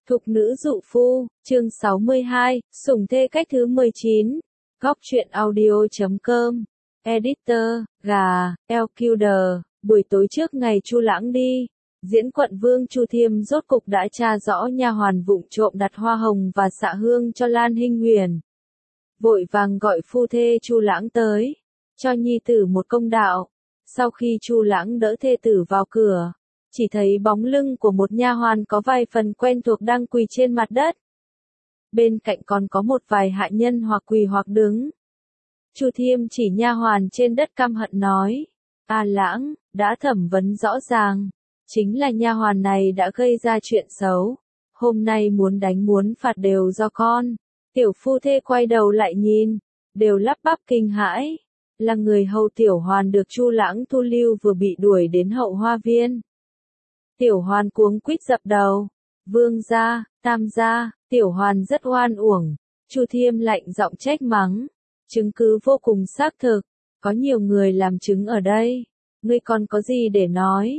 Thục nữ dụ phu, chương 62, sủng thê cách thứ 19. Góc truyện audio.com. Editor, gà, LQD, buổi tối trước ngày Chu Lãng đi, Diễn quận vương Chu Thiêm rốt cục đã tra rõ nha hoàn vụng trộm đặt hoa hồng và xạ hương cho Lan Hinh Huyền. Vội vàng gọi phu thê Chu Lãng tới, cho nhi tử một công đạo. Sau khi Chu Lãng đỡ thê tử vào cửa, chỉ thấy bóng lưng của một nha hoàn có vài phần quen thuộc đang quỳ trên mặt đất. Bên cạnh còn có một vài hạ nhân hoặc quỳ hoặc đứng. Chu Thiêm chỉ nha hoàn trên đất căm hận nói: "A Lãng, đã thẩm vấn rõ ràng, chính là nha hoàn này đã gây ra chuyện xấu. Hôm nay muốn đánh muốn phạt đều do con." Tiểu phu thê quay đầu lại nhìn, đều lắp bắp kinh hãi. Là người hầu tiểu hoàn được Chu Lãng thu lưu vừa bị đuổi đến hậu hoa viên. Tiểu hoàn cuống quýt dập đầu: "Vương gia, tam gia." Tiểu hoàn rất oan uổng. Chu Thiêm lạnh giọng trách mắng: "Chứng cứ vô cùng xác thực, có nhiều người làm chứng ở đây, ngươi còn có gì để nói?"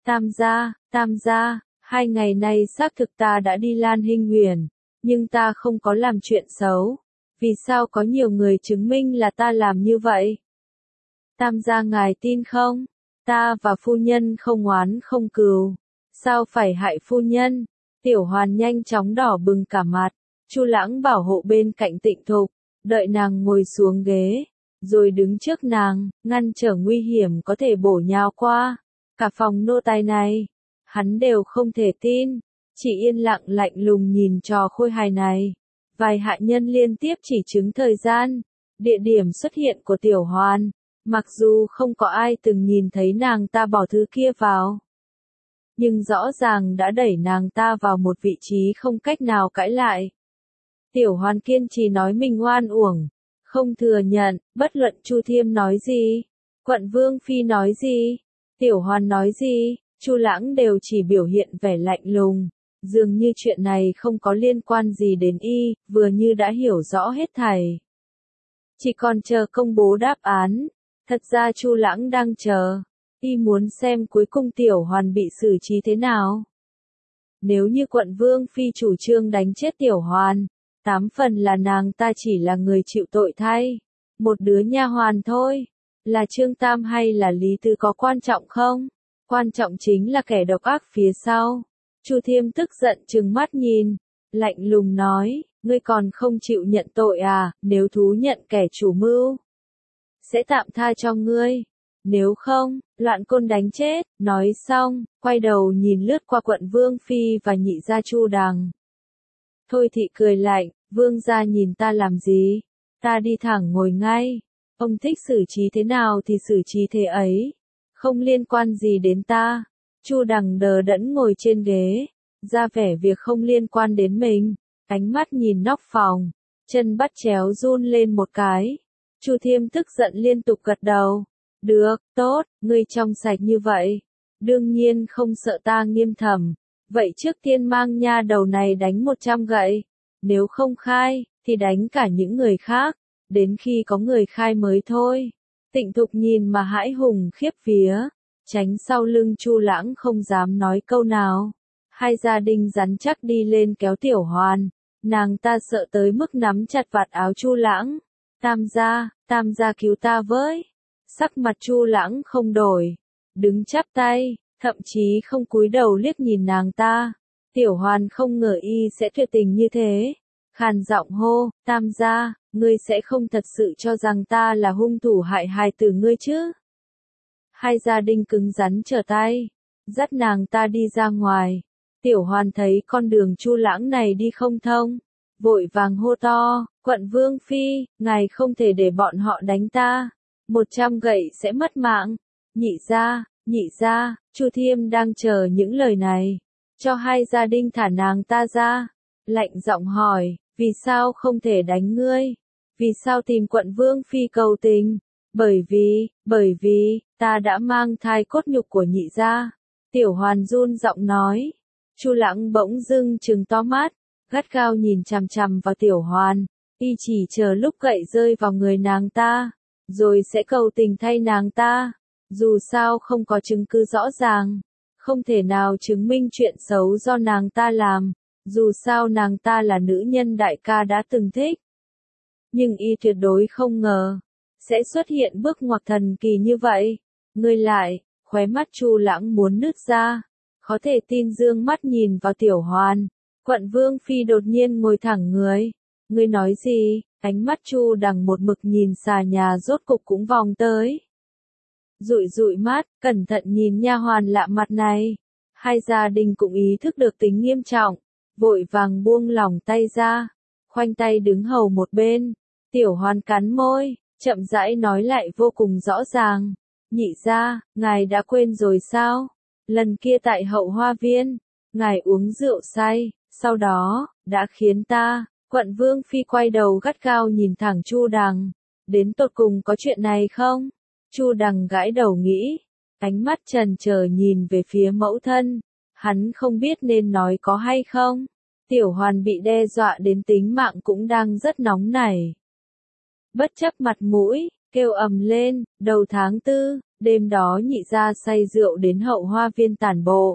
Tam gia, 2 ngày nay xác thực ta đã đi Lan Hinh Huyền, nhưng ta không có làm chuyện xấu. Vì sao có nhiều người chứng minh là ta làm như vậy? Tam gia ngài tin không? Ta và phu nhân không oán không cừu, sao phải hại phu nhân?" Tiểu hoàn nhanh chóng đỏ bừng cả mặt. Chu Lãng bảo hộ bên cạnh Tịnh Thục, đợi nàng ngồi xuống ghế, rồi đứng trước nàng, ngăn trở nguy hiểm có thể bổ nhào qua. Cả phòng nô tài này, hắn đều không thể tin, chỉ yên lặng lạnh lùng nhìn trò khôi hài này. Vài hạ nhân liên tiếp chỉ chứng thời gian, địa điểm xuất hiện của tiểu hoàn, mặc dù không có ai từng nhìn thấy nàng ta bỏ thứ kia vào, nhưng rõ ràng đã đẩy nàng ta vào một vị trí không cách nào cãi lại. Tiểu hoàn kiên trì nói mình oan uổng, không thừa nhận, bất luận Chu Thiêm nói gì, quận vương phi nói gì, tiểu hoàn nói gì, Chu Lãng đều chỉ biểu hiện vẻ lạnh lùng, dường như chuyện này không có liên quan gì đến y, vừa như đã hiểu rõ hết thảy. Chỉ còn chờ công bố đáp án. Thật ra Chu Lãng đang chờ, y muốn xem cuối cùng tiểu hoàn bị xử trí thế nào. Nếu như quận vương phi chủ trương đánh chết tiểu hoàn, 8 phần là nàng ta chỉ là người chịu tội thay, một đứa nha hoàn thôi. Là Trương Tam hay là Lý Tứ có quan trọng không? Quan trọng chính là kẻ độc ác phía sau. Chu Thiêm tức giận trừng mắt nhìn, lạnh lùng nói: "Ngươi còn không chịu nhận tội à? Nếu thú nhận kẻ chủ mưu, sẽ tạm tha cho ngươi. Nếu không, loạn côn đánh chết." Nói xong, quay đầu nhìn lướt qua quận vương phi và nhị gia Chu Đằng. Thôi thị cười lạnh: "Vương gia nhìn ta làm gì? Ta đi thẳng ngồi ngay. Ông thích xử trí thế nào thì xử trí thế ấy, không liên quan gì đến ta." Chu Đằng đờ đẫn ngồi trên ghế, ra vẻ việc không liên quan đến mình, ánh mắt nhìn nóc phòng, chân bắt chéo run lên một cái. Chu Thiêm tức giận liên tục gật đầu: "Được, tốt, ngươi trong sạch như vậy, đương nhiên không sợ ta nghiêm thẩm. Vậy trước tiên mang nha đầu này đánh 100 gậy, nếu không khai, thì đánh cả những người khác, đến khi có người khai mới thôi." Tịnh Thục nhìn mà hãi hùng khiếp vía, tránh sau lưng Chu Lãng không dám nói câu nào. Hai gia đình rắn chắc đi lên kéo tiểu hoàn, nàng ta sợ tới mức nắm chặt vạt áo Chu Lãng. Tam gia cứu ta với." Sắc mặt Chu Lãng không đổi, đứng chắp tay, thậm chí không cúi đầu liếc nhìn nàng ta. Tiểu hoàn không ngờ y sẽ tuyệt tình như thế, khàn giọng hô: "Tam gia, ngươi sẽ không thật sự cho rằng ta là hung thủ hại hài tử ngươi chứ?" Hai gia đình cứng rắn trở tay, dắt nàng ta đi ra ngoài. Tiểu hoàn thấy con đường Chu Lãng này đi không thông, vội vàng hô to: "Quận vương phi, ngài không thể để bọn họ đánh ta, 100 gậy sẽ mất mạng." Nhị gia, Chu Thiêm đang chờ những lời này, cho hai gia đình thả nàng ta ra, lạnh giọng hỏi: "Vì sao không thể đánh ngươi? Vì sao tìm quận vương phi cầu tình?" Bởi vì, ta đã mang thai cốt nhục của nhị gia." Tiểu hoàn run giọng nói. Chu Lãng bỗng dưng trừng to mắt, gắt gao nhìn chằm chằm vào tiểu hoàn, y chỉ chờ lúc gậy rơi vào người nàng ta, rồi sẽ cầu tình thay nàng ta. Dù sao không có chứng cứ rõ ràng, không thể nào chứng minh chuyện xấu do nàng ta làm. Dù sao nàng ta là nữ nhân đại ca đã từng thích. Nhưng y tuyệt đối không ngờ, sẽ xuất hiện bước ngoặt thần kỳ như vậy. Ngươi lại, khóe mắt Chu Lãng muốn nứt ra. Khó thể tin dương mắt nhìn vào Tiểu Hoàn. Quận Vương Phi đột nhiên ngồi thẳng người. Ngươi nói gì? Ánh mắt Chu Đằng một mực nhìn xà nhà rốt cục cũng vòng tới. Dụi dụi mắt, cẩn thận nhìn nha hoàn lạ mặt này. Hai gia đình cũng ý thức được tính nghiêm trọng, vội vàng buông lỏng tay ra, khoanh tay đứng hầu một bên. Tiểu Hoàn cắn môi, chậm rãi nói lại vô cùng rõ ràng. Nhị gia, ngài đã quên rồi sao? Lần kia tại Hậu Hoa Viên, ngài uống rượu say, sau đó, đã khiến ta. Quận Vương Phi quay đầu gắt gao nhìn thẳng Chu Đằng. Đến tột cùng có chuyện này không? Chu Đằng gãi đầu nghĩ, ánh mắt trần chờ nhìn về phía mẫu thân. Hắn không biết nên nói có hay không. Tiểu Hoàn bị đe dọa đến tính mạng cũng đang rất nóng nảy. Bất chấp mặt mũi, kêu ầm lên, đầu tháng 4, đêm đó nhị gia say rượu đến Hậu Hoa Viên tản bộ.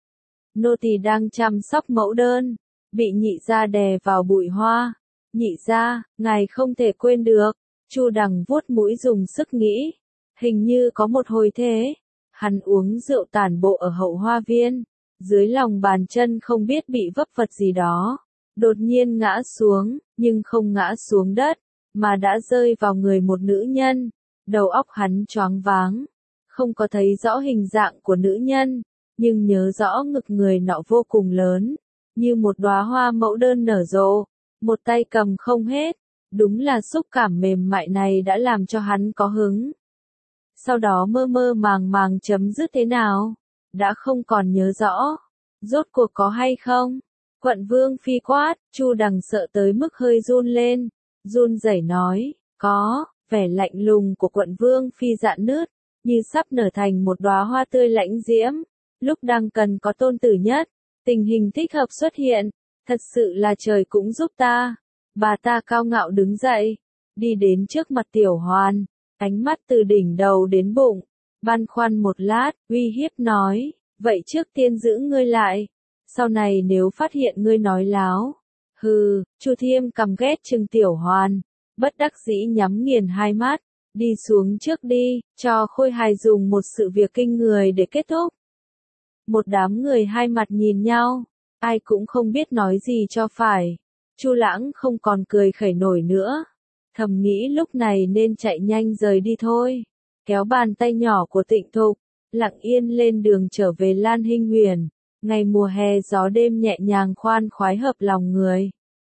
Nô tỳ đang chăm sóc mẫu đơn, bị nhị gia đè vào bụi hoa. Nhị gia, ngài không thể quên được. Chu Đằng vuốt mũi dùng sức nghĩ. Hình như có một hồi thế. Hắn uống rượu tản bộ ở Hậu Hoa Viên. Dưới lòng bàn chân không biết bị vấp vật gì đó. Đột nhiên ngã xuống, nhưng không ngã xuống đất, mà đã rơi vào người một nữ nhân. Đầu óc hắn choáng váng. Không có thấy rõ hình dạng của nữ nhân, nhưng nhớ rõ ngực người nọ vô cùng lớn. Như một đóa hoa mẫu đơn nở rộ, một tay cầm không hết, đúng là xúc cảm mềm mại này đã làm cho hắn có hứng. Sau đó mơ mơ màng màng chấm dứt thế nào, đã không còn nhớ rõ, rốt cuộc có hay không. Quận Vương Phi quát, Chu Đằng sợ tới mức hơi run lên, run rẩy nói, có, vẻ lạnh lùng của Quận Vương Phi rạn nứt, như sắp nở thành một đóa hoa tươi lãnh diễm, lúc đang cần có tôn tử nhất. Tình hình thích hợp xuất hiện, thật sự là trời cũng giúp ta. Bà ta cao ngạo đứng dậy, đi đến trước mặt Tiểu Hoàn, ánh mắt từ đỉnh đầu đến bụng, băn khoăn một lát, uy hiếp nói, vậy trước tiên giữ ngươi lại, sau này nếu phát hiện ngươi nói láo. Hừ, Chu Thiêm căm ghét trừng Tiểu Hoàn, bất đắc dĩ nhắm nghiền hai mắt, đi xuống trước đi, cho Khôi Hài dùng một sự việc kinh người để kết thúc. Một đám người hai mặt nhìn nhau, ai cũng không biết nói gì cho phải. Chu Lãng không còn cười khẩy nổi nữa, thầm nghĩ lúc này nên chạy nhanh rời đi thôi. Kéo bàn tay nhỏ của Tịnh Thục, lặng yên lên đường trở về Lan Hinh Huyền. Ngày mùa hè gió đêm nhẹ nhàng khoan khoái hợp lòng người.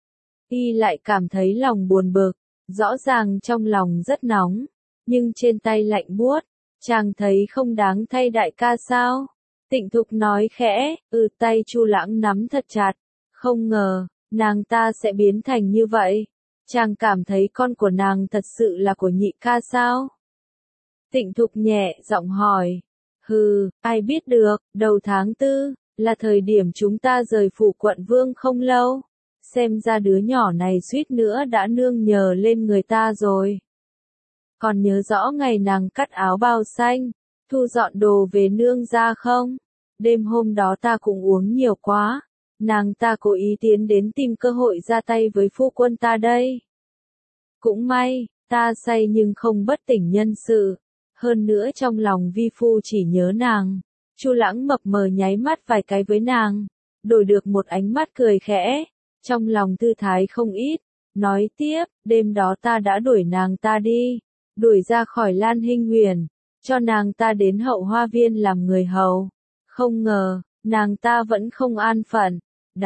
Y lại cảm thấy lòng buồn bực, rõ ràng trong lòng rất nóng, nhưng trên tay lạnh buốt. Chàng thấy không đáng thay đại ca sao? Tịnh Thục nói khẽ, tay Chu Lãng nắm thật chặt, không ngờ, nàng ta sẽ biến thành như vậy. Chàng cảm thấy con của nàng thật sự là của nhị ca sao? Tịnh Thục nhẹ giọng hỏi, hừ, ai biết được, đầu tháng 4, là thời điểm chúng ta rời phủ quận Vương không lâu. Xem ra đứa nhỏ này suýt nữa đã nương nhờ lên người ta rồi. Còn nhớ rõ ngày nàng cắt áo bào xanh, thu dọn đồ về nương ra không? Đêm hôm đó ta cũng uống nhiều quá, nàng ta cố ý tiến đến tìm cơ hội ra tay với phu quân ta đây. Cũng may, ta say nhưng không bất tỉnh nhân sự, hơn nữa trong lòng vi phu chỉ nhớ nàng. Chu Lãng mập mờ nháy mắt vài cái với nàng, đổi được một ánh mắt cười khẽ, trong lòng thư thái không ít, nói tiếp, đêm đó ta đã đuổi nàng ta đi, đuổi ra khỏi Lan Hinh Huyền, cho nàng ta đến Hậu Hoa Viên làm người hầu. Không ngờ, nàng ta vẫn không an phận.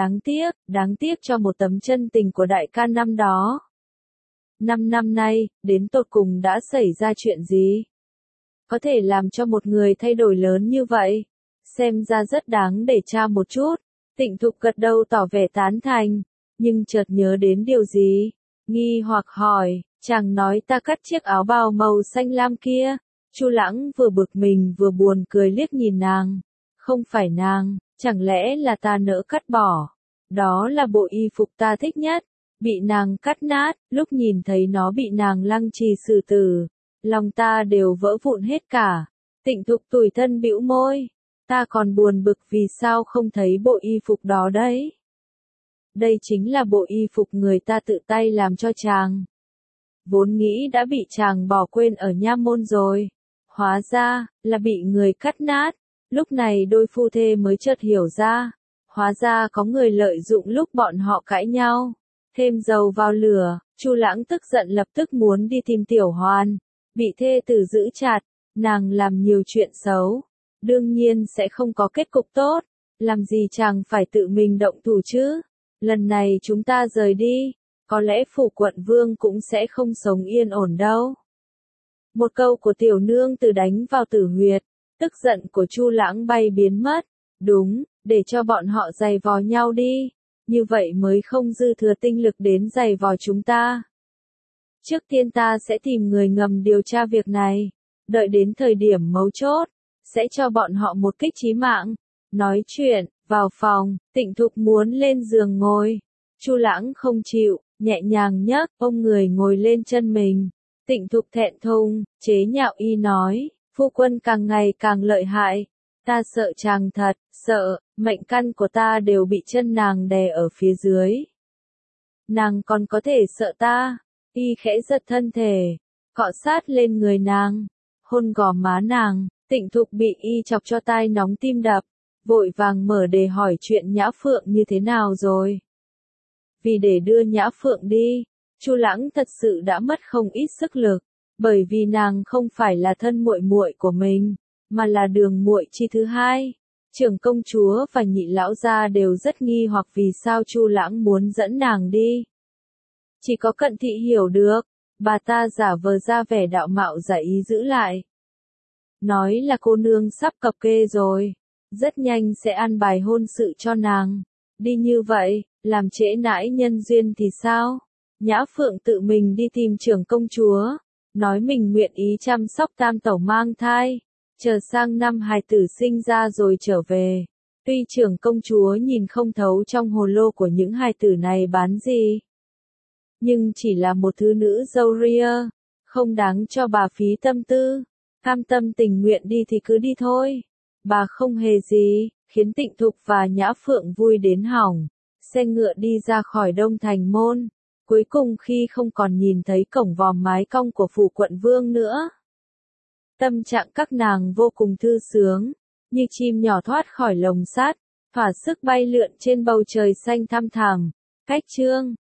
Đáng tiếc cho một tấm chân tình của đại ca năm đó. 5 năm nay, đến tột cùng đã xảy ra chuyện gì? Có thể làm cho một người thay đổi lớn như vậy? Xem ra rất đáng để tra một chút. Tịnh Thục gật đầu tỏ vẻ tán thành, nhưng chợt nhớ đến điều gì? Nghi hoặc hỏi, chàng nói ta cắt chiếc áo bào màu xanh lam kia. Chu Lãng vừa bực mình vừa buồn cười liếc nhìn nàng. Không phải nàng, chẳng lẽ là ta nỡ cắt bỏ? Đó là bộ y phục ta thích nhất, bị nàng cắt nát, lúc nhìn thấy nó bị nàng lăng trì xử tử, lòng ta đều vỡ vụn hết cả. Tịnh Thục tủi thân bĩu môi, ta còn buồn bực vì sao không thấy bộ y phục đó đấy. Đây chính là bộ y phục người ta tự tay làm cho chàng. Vốn nghĩ đã bị chàng bỏ quên ở nha môn rồi. Hóa ra, là bị người cắt nát. Lúc này đôi phu thê mới chợt hiểu ra. Hóa ra có người lợi dụng lúc bọn họ cãi nhau. Thêm dầu vào lửa, Chu Lãng tức giận lập tức muốn đi tìm Tiểu Hoàn. Bị thê tử giữ chặt, nàng làm nhiều chuyện xấu. Đương nhiên sẽ không có kết cục tốt. Làm gì chàng phải tự mình động thủ chứ? Lần này chúng ta rời đi, có lẽ phủ quận vương cũng sẽ không sống yên ổn đâu. Một câu của tiểu nương tử đánh vào tử huyệt, tức giận của Chu Lãng bay biến mất. Đúng, để cho bọn họ giày vò nhau đi, như vậy mới không dư thừa tinh lực đến giày vò chúng ta. Trước tiên ta sẽ tìm người ngầm điều tra việc này, đợi đến thời điểm mấu chốt, sẽ cho bọn họ một kích chí mạng. Nói chuyện, vào phòng, Tịnh Thục muốn lên giường ngồi. Chu Lãng không chịu, nhẹ nhàng nhấc ông người ngồi lên chân mình. Tịnh Thục thẹn thùng, chế nhạo y nói, phu quân càng ngày càng lợi hại. Ta sợ chàng thật, sợ, mệnh căn của ta đều bị chân nàng đè ở phía dưới. Nàng còn có thể sợ ta, y khẽ giật thân thể, cọ sát lên người nàng, hôn gò má nàng. Tịnh Thục bị y chọc cho tai nóng tim đập, vội vàng mở đề hỏi chuyện Nhã Phượng như thế nào rồi. Vì để đưa Nhã Phượng đi, Chu Lãng thật sự đã mất không ít sức lực, bởi vì nàng không phải là thân muội muội của mình, mà là đường muội chi thứ hai. Trưởng công chúa và nhị lão gia đều rất nghi hoặc vì sao Chu Lãng muốn dẫn nàng đi. Chỉ có Cận Thị hiểu được, bà ta giả vờ ra vẻ đạo mạo giả ý giữ lại. Nói là cô nương sắp cập kê rồi, rất nhanh sẽ an bài hôn sự cho nàng. Đi như vậy, làm trễ nãi nhân duyên thì sao? Nhã Phượng tự mình đi tìm trưởng công chúa, nói mình nguyện ý chăm sóc tam tẩu mang thai, chờ sang năm hài tử sinh ra rồi trở về. Tuy trưởng công chúa nhìn không thấu trong hồ lô của những hài tử này bán gì, nhưng chỉ là một thứ nữ dâu ria, không đáng cho bà phí tâm tư. Cam tâm tình nguyện đi thì cứ đi thôi. Bà không hề gì, khiến Tịnh Thục và Nhã Phượng vui đến hỏng. Xe ngựa đi ra khỏi Đông Thành môn. Cuối cùng khi không còn nhìn thấy cổng vòm mái cong của phủ quận vương nữa. Tâm trạng các nàng vô cùng thư sướng, như chim nhỏ thoát khỏi lồng sắt, thỏa sức bay lượn trên bầu trời xanh thăm thẳm. Cách chương